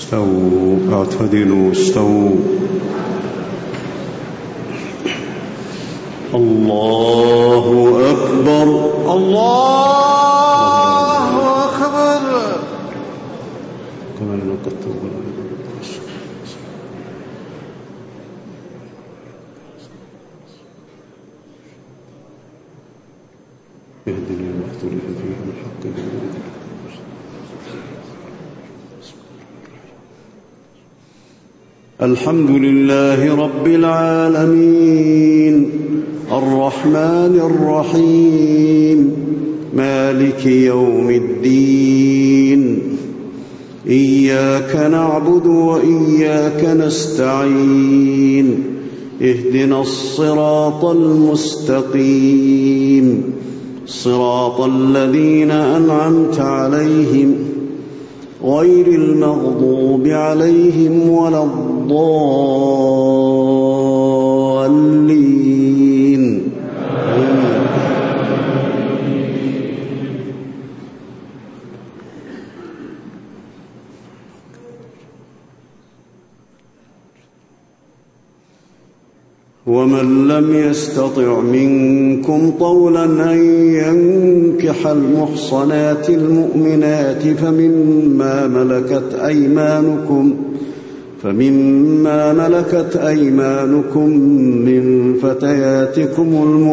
استووا اعتدلوا استووا. الله أكبر الله أكبر. كما نقدر اهدني واختلف فيه الحق بإذنك. الحمد لله رب العالمين الرحمن الرحيم مالك يوم الدين إياك نعبد وإياك نستعين اهدنا الصراط المستقيم صراط الذين أنعمت عليهم غير المغضوب عليهم ولا الضالين. ومن لم يستطع منكم طولا أن ينكح المحصنات المؤمنات فمما ملكت أيمانكم من فتياتكم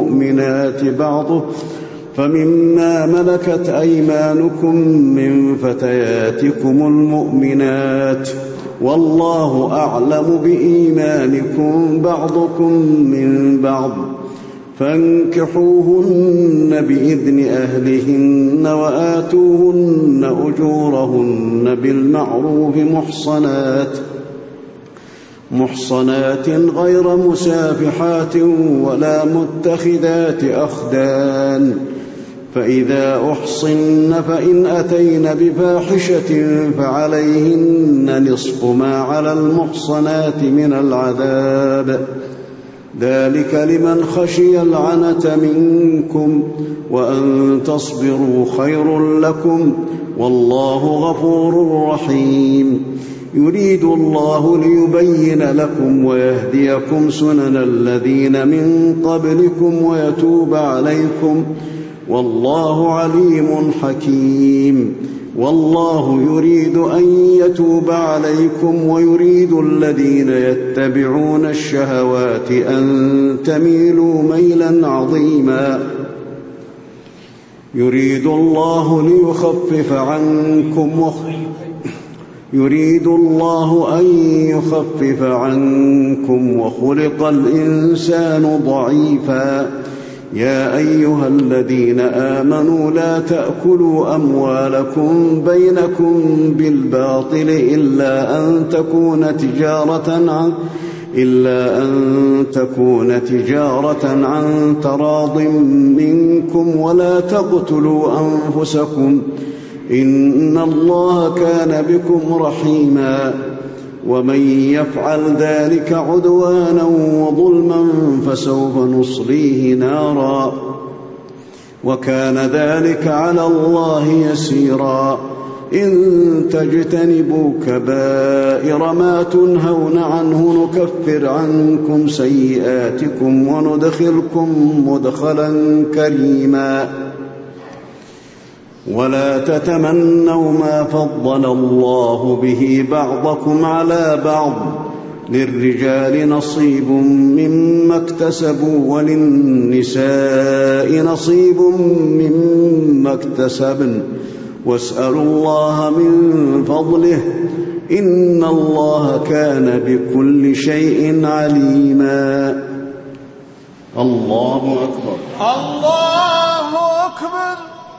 المؤمنات والله أعلم بإيمانكم بعضكم من بعض فانكحوهن بإذن أهلهن وآتوهن أجورهن بالمعروف محصنات غير مسافحات ولا متخذات أخدان فإذا أحصن فإن أتين بفاحشة فعليهن نصف ما على المحصنات من العذاب ذلك لمن خشي العنة منكم وأن تصبروا خير لكم والله غفور رحيم. يريد الله ليبين لكم ويهديكم سنن الذين من قبلكم ويتوب عليكم والله عليم حكيم. والله يريد أن يتوب عليكم ويريد الذين يتبعون الشهوات أن تميلوا ميلا عظيما. يريد الله أن يخفف عنكم وخلق الإنسان ضعيفا. يا أيها الذين آمنوا لا تأكلوا أموالكم بينكم بالباطل إلا أن تكون تجارة عن تراض منكم ولا تقتلوا أنفسكم إن الله كان بكم رحيما. ومن يفعل ذلك عدوانا وظلما فسوف نصليه نارا وكان ذلك على الله يسيرا. إن تجتنبوا كبائر ما تنهون عنه نكفر عنكم سيئاتكم وندخلكم مدخلا كريما. ولا تتمنوا ما فضل الله به بعضكم على بعض للرجال نصيب مما اكتسبوا وللنساء نصيب مما اكتسبن واسألوا الله من فضله إن الله كان بكل شيء عليما. الله أكبر الله أكبر.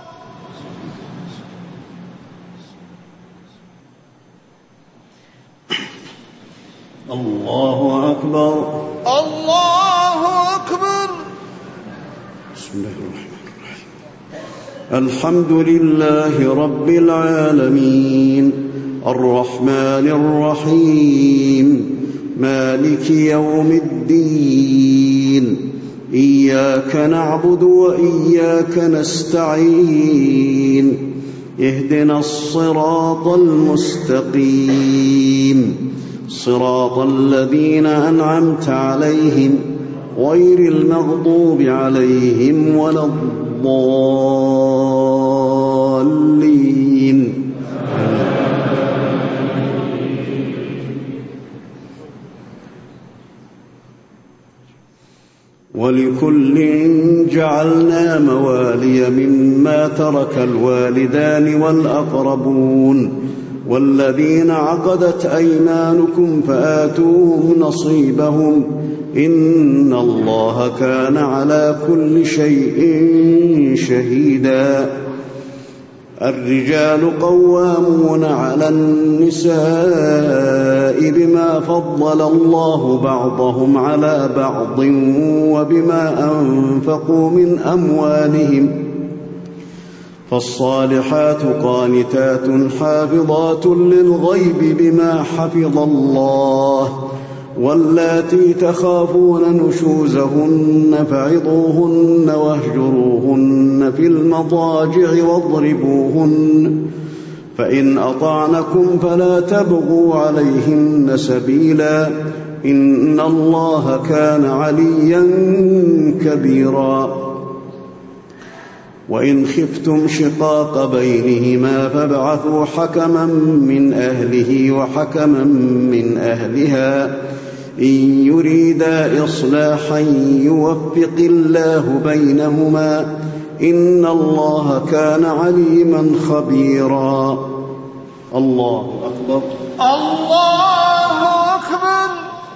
الله أكبر الله أكبر. بسم الله الرحمن الرحيم. الحمد لله رب العالمين الرحمن الرحيم مالك يوم الدين إياك نعبد وإياك نستعين اهدنا الصراط المستقيم صراط الذين أنعمت عليهم غير المغضوب عليهم ولا الضالين. ولكل جعلنا موالي مما ترك الوالدان والأقربون والذين عقدت أيمانكم فآتوهم نصيبهم إن الله كان على كل شيء شهيدا. الرجال قوامون على النساء بما فضل الله بعضهم على بعض وبما أنفقوا من أموالهم فالصالحات قانتات حافظات للغيب بما حفظ الله واللاتي تخافون نشوزهن فعظوهن واهجروهن في المضاجع واضربوهن فإن أطعنكم فلا تبغوا عليهن سبيلا إن الله كان عليا كبيرا. وإن خفتم شقاق بينهما فابعثوا حكما من أهله وحكما من أهلها إن يريدا إصلاحا يوفق الله بينهما إن الله كان عليما خبيرا. الله أكبر. الله أكبر.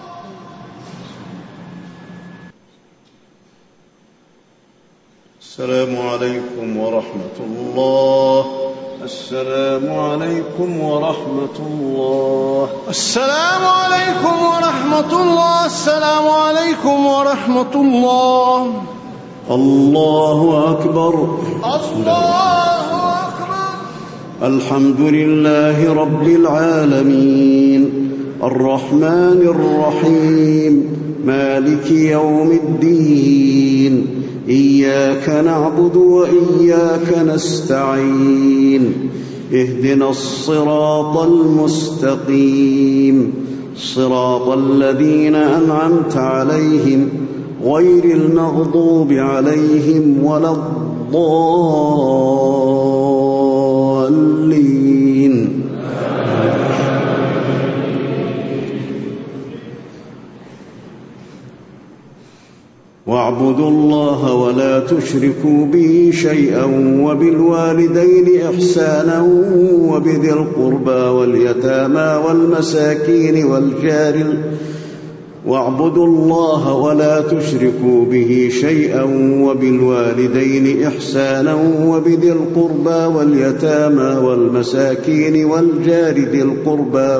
السلام عليكم ورحمة الله. السلام عليكم ورحمة الله. السلام عليكم ورحمة الله. السلام عليكم ورحمة الله. الله أكبر. الله أكبر. الحمد لله رب العالمين الرحمن الرحيم مالك يوم الدين إياك نعبد وإياك نستعين اهدنا الصراط المستقيم صراط الذين أنعمت عليهم غير المغضوب عليهم ولا الضالين. واعبدوا الله ولا تشركوا به شيئا وبالوالدين إحسانا وبذي القربى واليتامى والمساكين واعبدوا الله ولا تشركوا به شيئا وبالوالدين إحسانا وبذي القربى واليتامى والمساكين والجار ذي القربى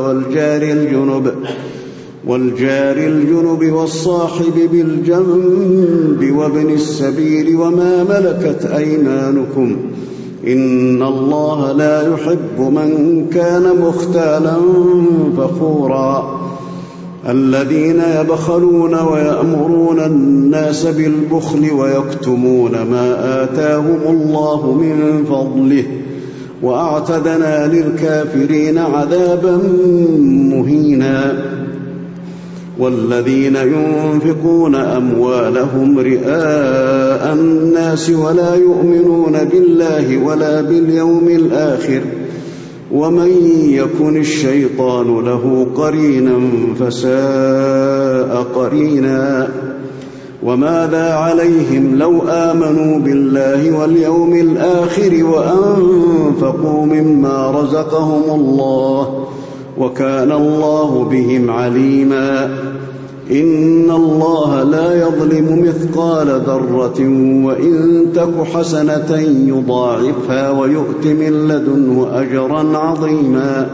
والجار الجنب والصاحب بالجنب وابن السبيل وما ملكت أيمانكم إن الله لا يحب من كان مختالا فخورا. الذين يبخلون ويأمرون الناس بالبخل ويكتمون ما آتاهم الله من فضله وأعتدنا للكافرين عذابا مهينا. والذين ينفقون أموالهم رئاء الناس ولا يؤمنون بالله ولا باليوم الآخر ومن يكن الشيطان له قرينا فساء قرينا. وماذا عليهم لو آمنوا بالله واليوم الآخر وأنفقوا مما رزقهم الله وكان الله بهم عليما. إن الله لا يظلم مثقال ذرة وإن تك حسنة يضاعفها ويؤت من لدنه أجرا عظيما.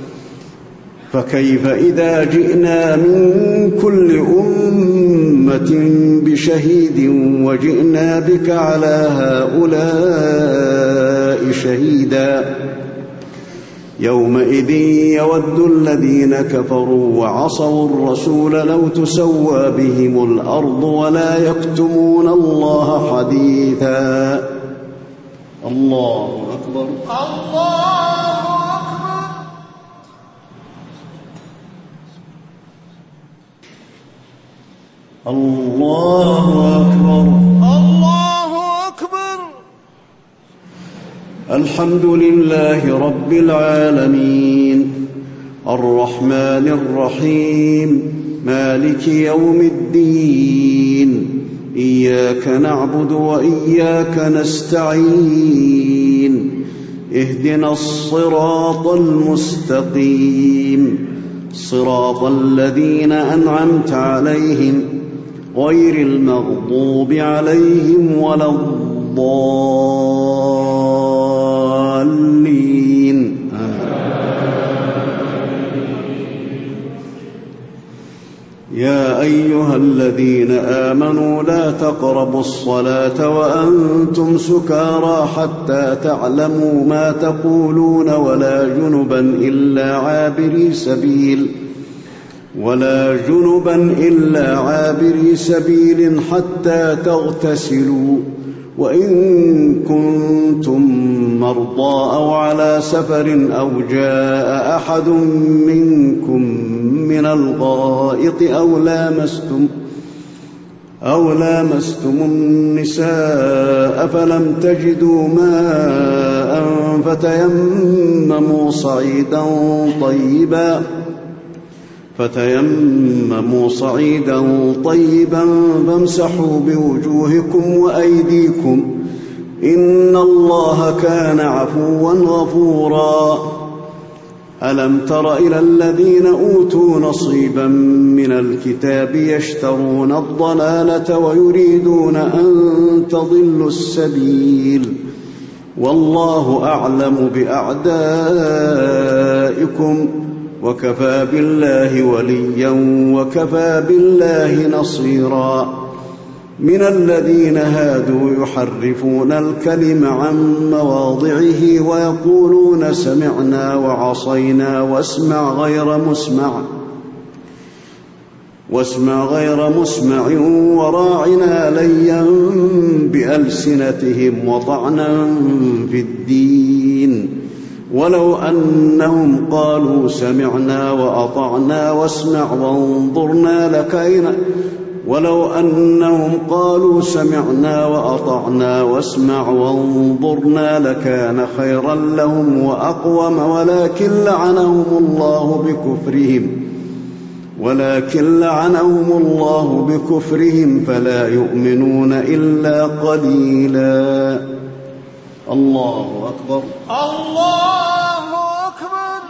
فكيف إذا جئنا من كل أمة بشهيد وجئنا بك على هؤلاء شهيدا. يومئذ يود الذين كفروا وعصوا الرسول لو تسوى بهم الأرض ولا يكتمون الله حديثا. الله أكبر. أكبر. الله أكبر. الله أكبر. الله أكبر. الحمد لله رب العالمين الرحمن الرحيم مالك يوم الدين إياك نعبد وإياك نستعين اهدنا الصراط المستقيم صراط الذين أنعمت عليهم غير المغضوب عليهم ولا الضالين. يا أيها الذين آمنوا لا تقربوا الصلاة وأنتم سكارى حتى تعلموا ما تقولون ولا جنبا إلا عابري سبيل حتى تغتسلوا وإن كنتم مرضى أو على سفر أو جاء أحد منكم من الغائط أو لامستم النساء فلم تجدوا ماء فتيمموا صعيدا طيبا فامسحوا بوجوهكم وأيديكم إن الله كان عفوا غفورا. ألم تر إلى الذين أوتوا نصيبا من الكتاب يشترون الضلالة ويريدون أن تضلوا السبيل والله أعلم بأعدائكم وكفى بالله وليا وكفى بالله نصيرا. من الذين هادوا يحرفون الكلم عن مواضعه ويقولون سمعنا وعصينا واسمع غير مسمع وراعنا ليا بألسنتهم وطعنا في الدين ولو أنهم قالوا سمعنا وأطعنا واسمع وانظرنا لكان خيرا لهم وأقوم ولكن لعنهم الله بكفرهم فلا يؤمنون إلا قليلا. الله أكبر. الله أكبر.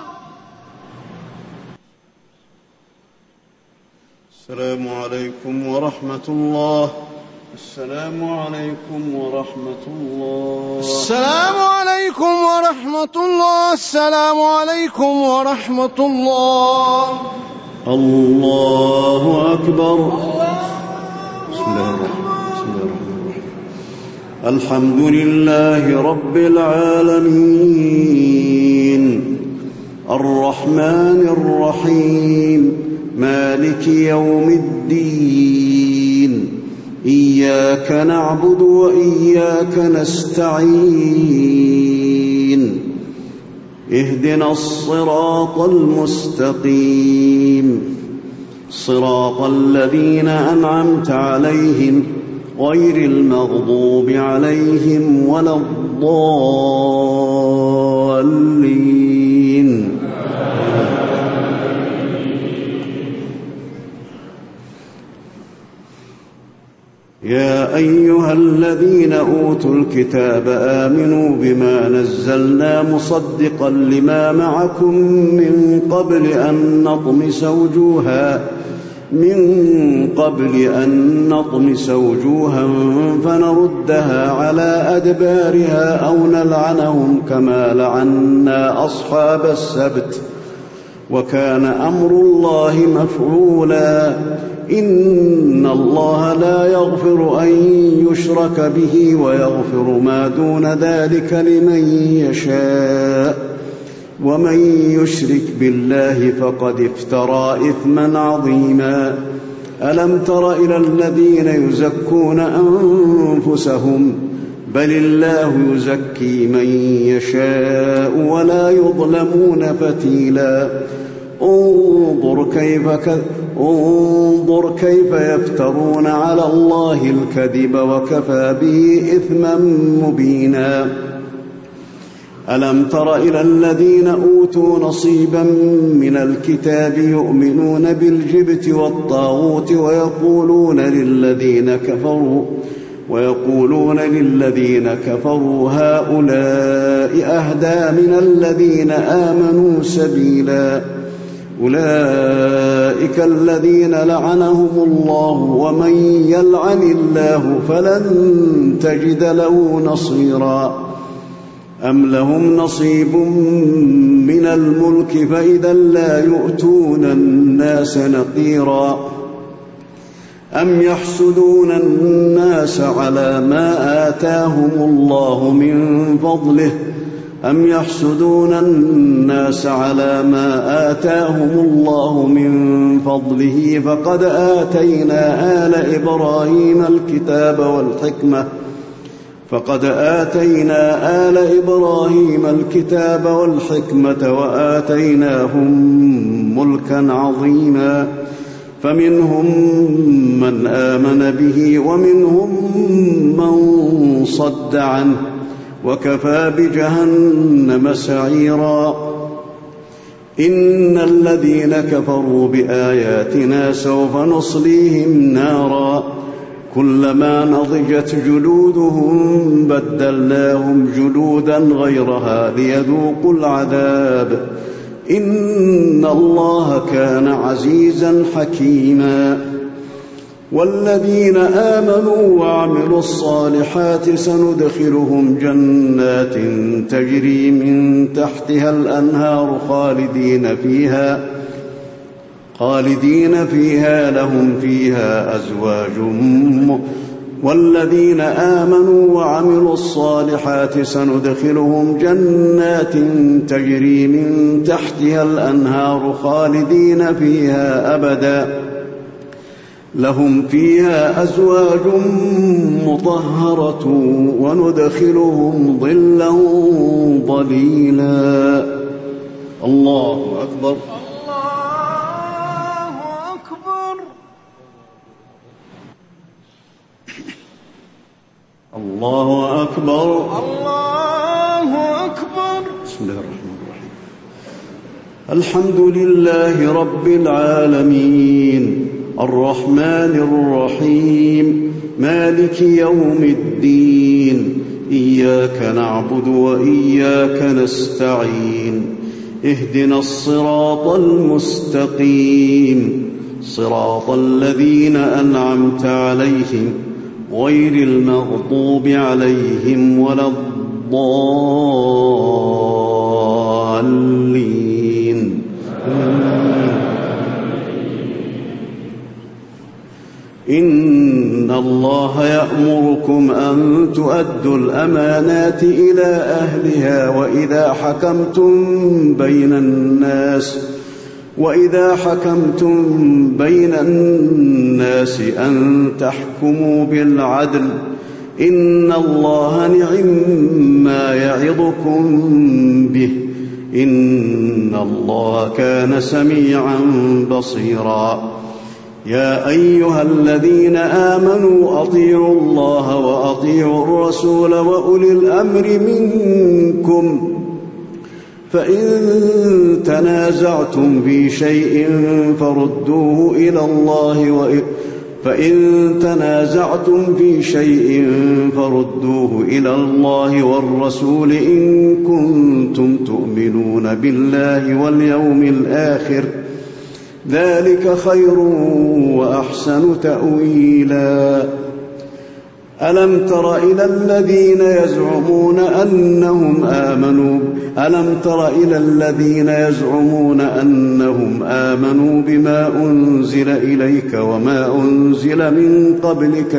السلام عليكم ورحمة الله. السلام عليكم ورحمة الله. السلام عليكم ورحمة الله. السلام عليكم ورحمة الله. الله أكبر. بسم الله الرحمن الرحيم. الحمد لله رب العالمين الرحمن الرحيم مالك يوم الدين إياك نعبد وإياك نستعين اهدنا الصراط المستقيم صراط الذين أنعمت عليهم غير المغضوب عليهم ولا الضالين. يا أيها الذين أوتوا الكتاب آمنوا بما نزلنا مصدقا لما معكم من قبل أن نطمس وجوها فنردها على أدبارها أو نلعنهم كما لعنا أصحاب السبت وكان أمر الله مفعولا. إن الله لا يغفر أن يشرك به ويغفر ما دون ذلك لمن يشاء ومن يشرك بالله فقد افترى إثما عظيما. ألم تر إلى الذين يزكون أنفسهم بل الله يزكي من يشاء ولا يظلمون فتيلا انظر كيف يفترون على الله الكذب وكفى به إثما مبينا. ألم تر إلى الذين أوتوا نصيبا من الكتاب يؤمنون بالجبت والطاغوت ويقولون للذين كفروا هؤلاء أهدى من الذين آمنوا سبيلا. أولئك الذين لعنهم الله ومن يلعن الله فلن تجد له نصيرا. أم لهم نصيب من الملك فإذا لا يؤتون الناس نقيرا. أم يحسدون الناس على ما آتاهم الله من فضله فقد آتينا آل إبراهيم الكتاب والحكمة وآتيناهم ملكا عظيما. فمنهم من آمن به ومنهم من صد عنه وكفى بجهنم سعيرا. إن الذين كفروا بآياتنا سوف نصليهم نارا كلما نضجت جلودهم بدلناهم جلودا غيرها ليذوقوا العذاب إن الله كان عزيزا حكيما. والذين آمنوا وعملوا الصالحات سندخلهم جنات تجري من تحتها الأنهار خالدين فيها لهم فيها أزواج والذين آمنوا وعملوا الصالحات سندخلهم جنات تجري من تحتها الأنهار خالدين فيها أبدا لهم فيها أزواج مطهرة وندخلهم ظلا ظليلا. الله أكبر. الله أكبر. الله أكبر. بسم الله الرحمن الرحيم. الحمد لله رب العالمين الرحمن الرحيم مالك يوم الدين إياك نعبد وإياك نستعين اهدنا الصراط المستقيم صراط الذين أنعمت عليهم غير المغضوب عليهم ولا الضالين. إن الله يأمركم أن تؤدوا الأمانات إلى أهلها وإذا حكمتم بين الناس أن تحكموا بالعدل إن الله نعم يعظكم به إن الله كان سميعا بصيرا. يا أيها الذين آمنوا أطيعوا الله وأطيعوا الرسول وأولي الأمر منكم فإن تنازعتم في شيء فردوه إلى الله والرسول إن كنتم تؤمنون بالله واليوم الآخر ذلك خير وأحسن تأويلا. ألم تر إلى الذين يزعمون أنهم آمنوا بما أنزل إليك وما أنزل من قبلك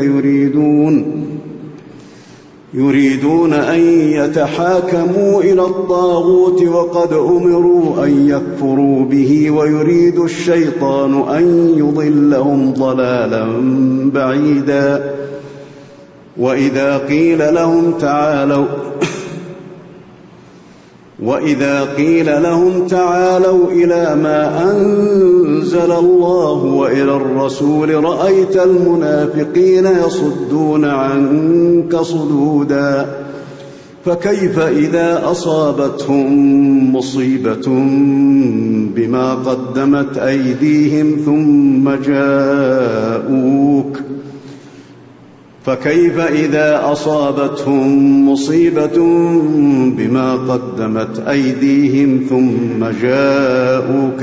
يريدون أن يتحاكموا إلى الطاغوت وقد أمروا أن يكفروا به ويريد الشيطان أن يضلهم ضلالا بعيدا. وإذا قيل لهم تعالوا إلى ما أنزل الله وإلى الرسول رأيت المنافقين يصدون عنك صدودا فكيف إذا أصابتهم مصيبة بما قدمت أيديهم ثم جاءوك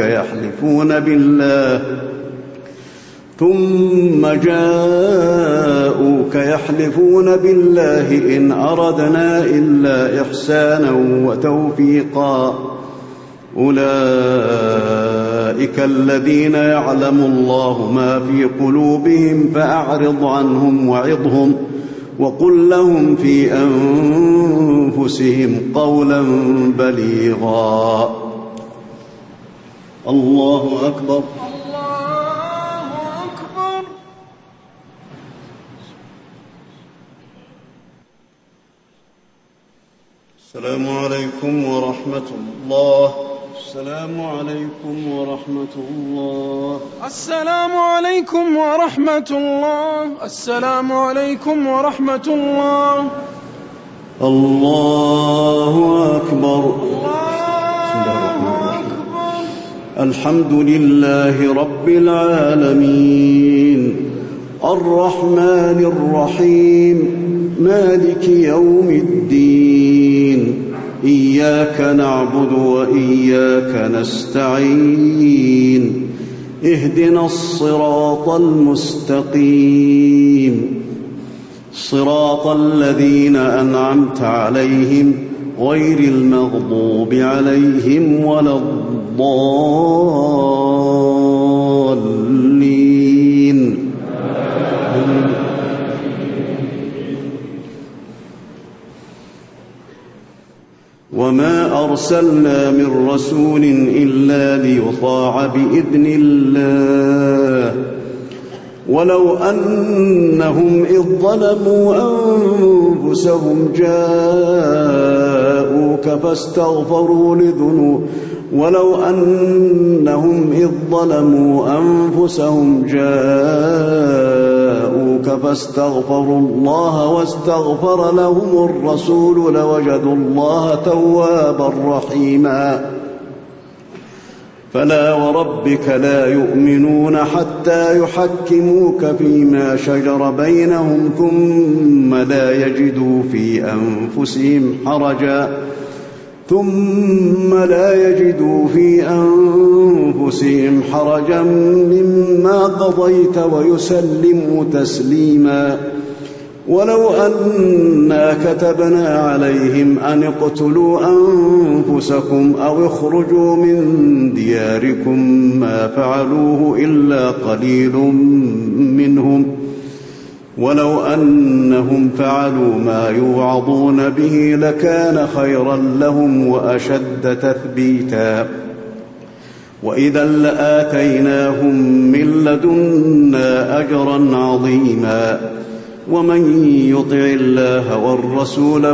يحلفون بالله إن أردنا إلا إحسانا وتوفيقا أولئك الذين يعلم الله ما في قلوبهم فأعرض عنهم وعظهم وقل لهم في أنفسهم قولا بليغا. الله أكبر. السلام عليكم ورحمة الله. السلام عليكم ورحمة الله. السلام عليكم ورحمة الله. السلام عليكم ورحمة الله. الله أكبر. الحمد لله رب العالمين الرحمن الرحيم مالك يوم الدين إياك نعبد وإياك نستعين اهدنا الصراط المستقيم صراط الذين أنعمت عليهم غير المغضوب عليهم ولا الضالين. وما أرسلنا من رسول إلا ليطاع بإذن الله ولو أنهم إذ ظلموا أنفسهم جاءوك فاستغفروا الله واستغفر لهم الرسول لوجدوا الله توابا رحيما. فلا وربك لا يؤمنون حتى يحكموك فيما شجر بينهم ثم لا يجدوا في أنفسهم حرجا مما قضيت ويسلموا تسليما. ولو أنا كتبنا عليهم أن اقتلوا أنفسكم أو اخرجوا من دياركم ما فعلوه إلا قليل منهم ولو أنهم فعلوا ما يوعظون به لكان خيرا لهم وأشد تثبيتا. وإذا لآتيناهم من لدنا أجرا عظيما. ومن يطع الله والرسول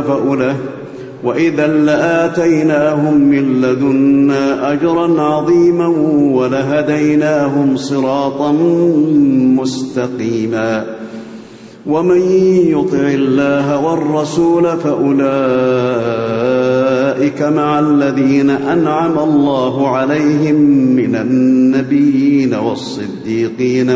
ولهديناهم صراطا مستقيما. ومن يطع الله والرسول فأولئك مع الذين أنعم الله عليهم من النبيين والصديقين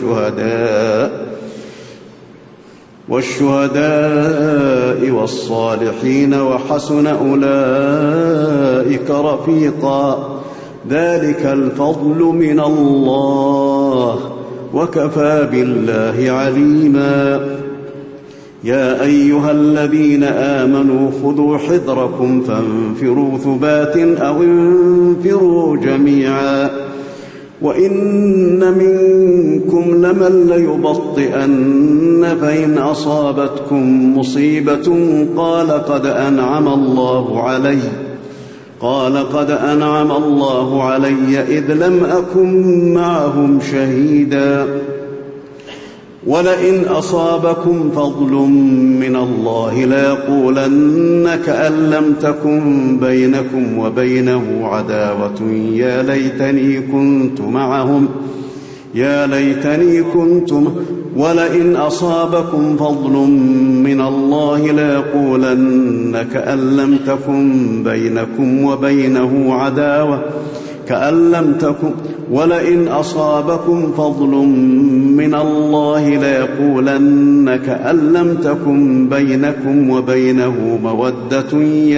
والشهداء والصالحين وحسن أولئك رفيقا. ذلك الفضل من الله وكفى بالله عليما. يا أيها الذين آمنوا خذوا حذركم فانفروا ثبات أو انفروا جميعا. وإن منكم لمن ليبطئن فإن أصابتكم مصيبة قال قد أنعم الله علي إذ لم أكن معهم شهيدا. ولئن أصابكم فضل من الله ليقولن كأن لم تكن بينكم وبينه عداوة يا ليتني كنت ولئن أصابكم فضل من الله ليقولن كأن لم تكن بينكم وبينه عداوة ولئن أصابكم فضل من الله ليقولن كأن لم تكن بينكم وبينه مودة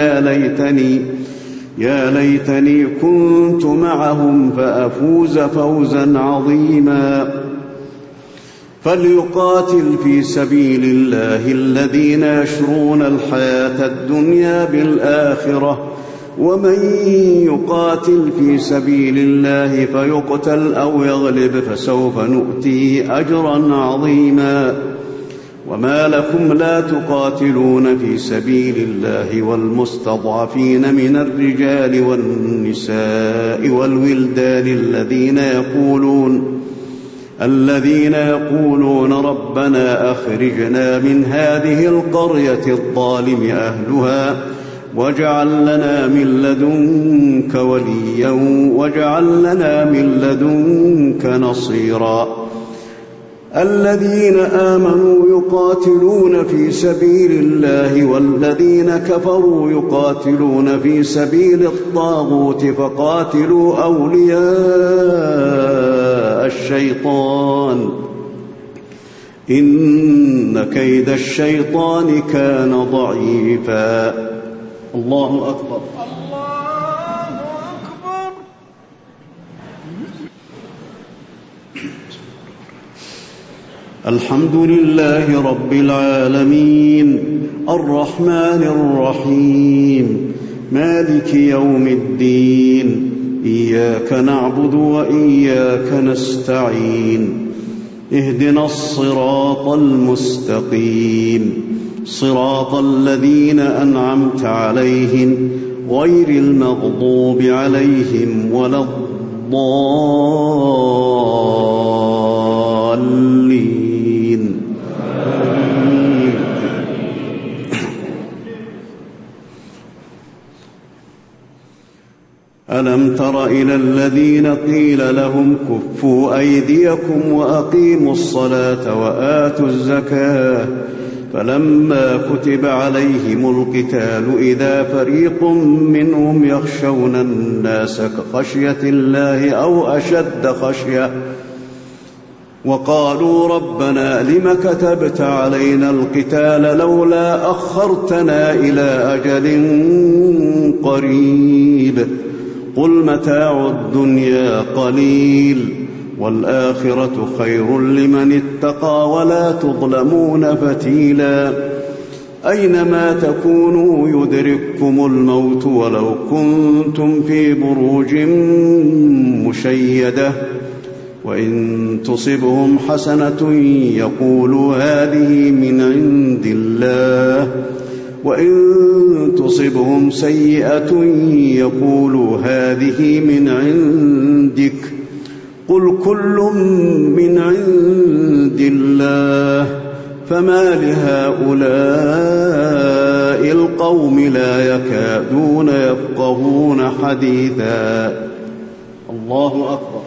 يا ليتني كنت معهم فأفوز فوزا عظيما. فليقاتل في سبيل الله الذين يشرون الحياة الدنيا بالآخرة، ومن يقاتل في سبيل الله فيقتل أو يغلب فسوف نؤتيه أجرا عظيما. وما لكم لا تقاتلون في سبيل الله والمستضعفين من الرجال والنساء والولدان الذين يقولون ربنا أخرجنا من هذه القرية الظالم أهلها واجعل لنا من لدنك وليا واجعل لنا من لدنك نصيرا. الذين آمنوا يقاتلون في سبيل الله والذين كفروا يقاتلون في سبيل الطاغوت فقاتلوا أولياء الشيطان إن كيد الشيطان كان ضعيفا. الله أكبر. الحمد لله رب العالمين الرحمن الرحيم مالك يوم الدين إياك نعبد وإياك نستعين اهدنا الصراط المستقيم صراط الذين أنعمت عليهم غير المغضوب عليهم ولا الضالين. ألم تر إلى الذين قيل لهم كفوا أيديكم وأقيموا الصلاة وآتوا الزكاة فلما كتب عليهم القتال إذا فريق منهم يخشون الناس كخشية الله أو أشد خشية وقالوا ربنا لم كتبت علينا القتال لولا أخرتنا إلى أجل قريب قل متاع الدنيا قليل والآخرة خير لمن اتقى ولا تظلمون فتيلا. أينما تكونوا يدرككم الموت ولو كنتم في بروج مشيدة وإن تصبهم حسنة يقولوا هذه من عند الله وإن تصبهم سيئة يقولوا هذه من عندك قل كل من عند الله فما لهؤلاء القوم لا يكادون يفقهون حديثا. الله أكبر.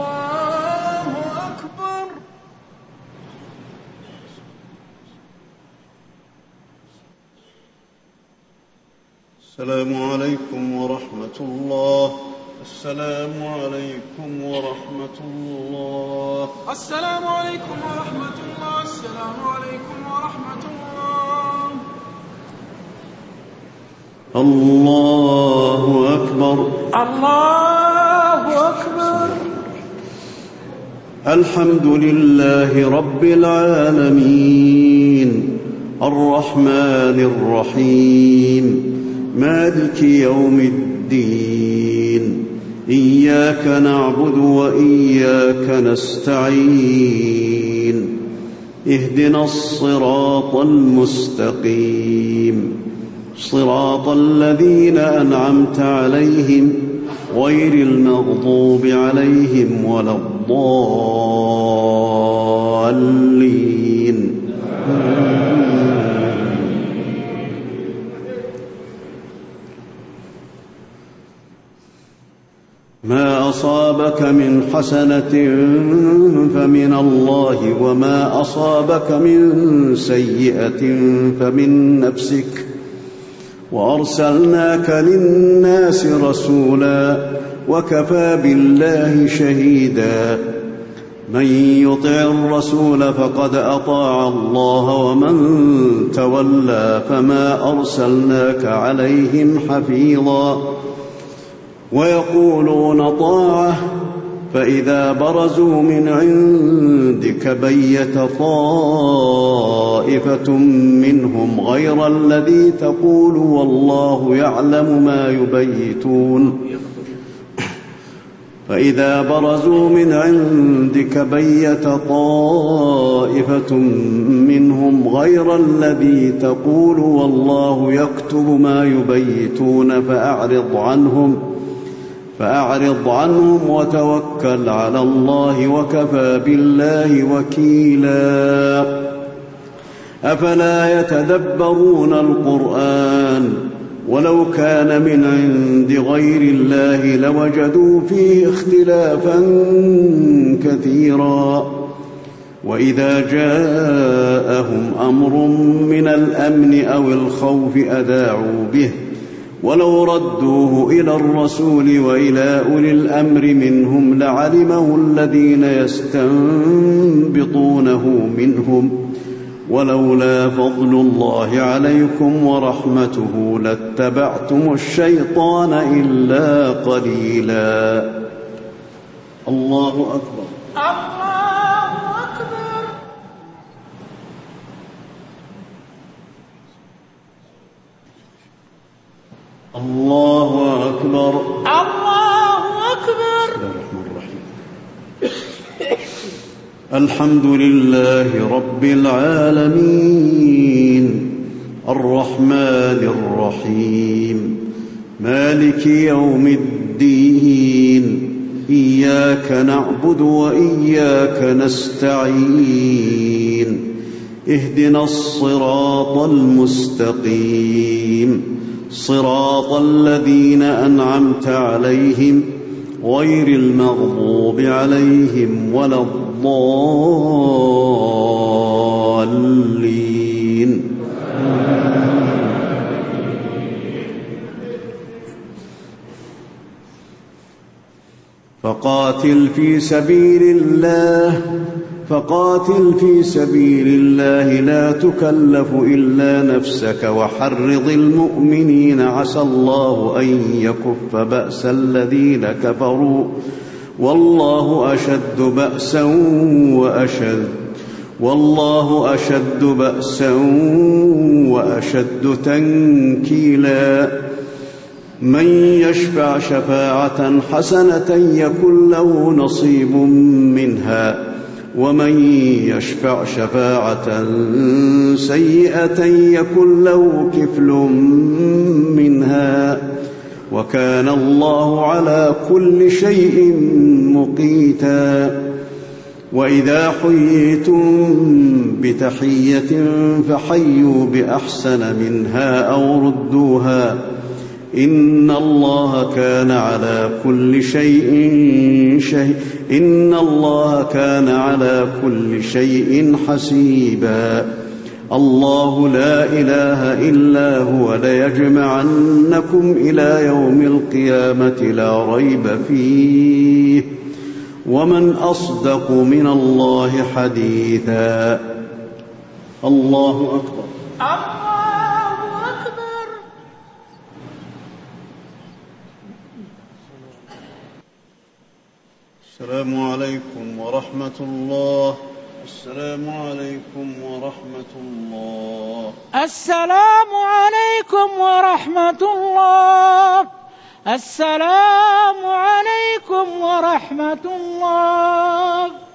السلام عليكم ورحمة الله. السلام عليكم ورحمة الله. السلام عليكم ورحمة الله. السلام عليكم ورحمة الله. الله أكبر. الله أكبر. الحمد لله رب العالمين الرحمن الرحيم مالك يوم الدين إياك نعبد وإياك نستعين اهدنا الصراط المستقيم صراط الذين أنعمت عليهم غير المغضوب عليهم ولا الضالين. ما أصابك من حسنة فمن الله، وما أصابك من سيئة فمن نفسك، وأرسلناك للناس رسولا وكفى بالله شهيدا. من يطع الرسول فقد أطاع الله، ومن تولى فما أرسلناك عليهم حفيظا. ويقولون طاعة فإذا برزوا من عندك بيت طائفة منهم غير الذي تقول والله يعلم ما يبيتون. فإذا برزوا من عندك بيت طائفة منهم غير الذي تقول والله يكتب ما يبيتون فأعرض عنهم وتوكل على الله، وكفى بالله وكيلا. أفلا يتدبرون القرآن؟ ولو كان من عند غير الله لوجدوا فيه اختلافا كثيرا. وإذا جاءهم أمر من الأمن أو الخوف أذاعوا به، ولو ردوه إلى الرسول وإلى أولي الأمر منهم لعلمه الذين يستنبطونه منهم، ولولا فضل الله عليكم ورحمته لاتبعتم الشيطان إلا قليلا. الله أكبر. الله أكبر. الله أكبر. الله أكبر. بسم الله الرحمن الرحيم. الحمد لله رب العالمين، الرحمن الرحيم، مالك يوم الدين، إياك نعبد وإياك نستعين، اهدنا الصراط المستقيم، صراط الذين أنعمت عليهم غير المغضوب عليهم ولا الضالين. فقاتل في سبيل الله لا تكلف إلا نفسك، وحرض المؤمنين عسى الله أن يكف بأس الذين كفروا، والله أشد بأسا وأشد تنكيلا. من يشفع شفاعة حسنة يكن له نصيب منها، ومن يشفع شفاعة سيئة يكن له كفل منها، وكان الله على كل شيء مقيتا. وإذا حييتم بتحية فحيوا بأحسن منها أو ردوها، إن الله كان على كل شيء حسيبا. الله لا إله إلا هو ليجمعنكم إلى يوم القيامة لا ريب فيه، ومن أصدق من الله حديثا. الله أكبر. الله أكبر. السلام عليكم ورحمة الله. السلام عليكم ورحمة الله. السلام عليكم ورحمة الله. السلام عليكم ورحمة الله.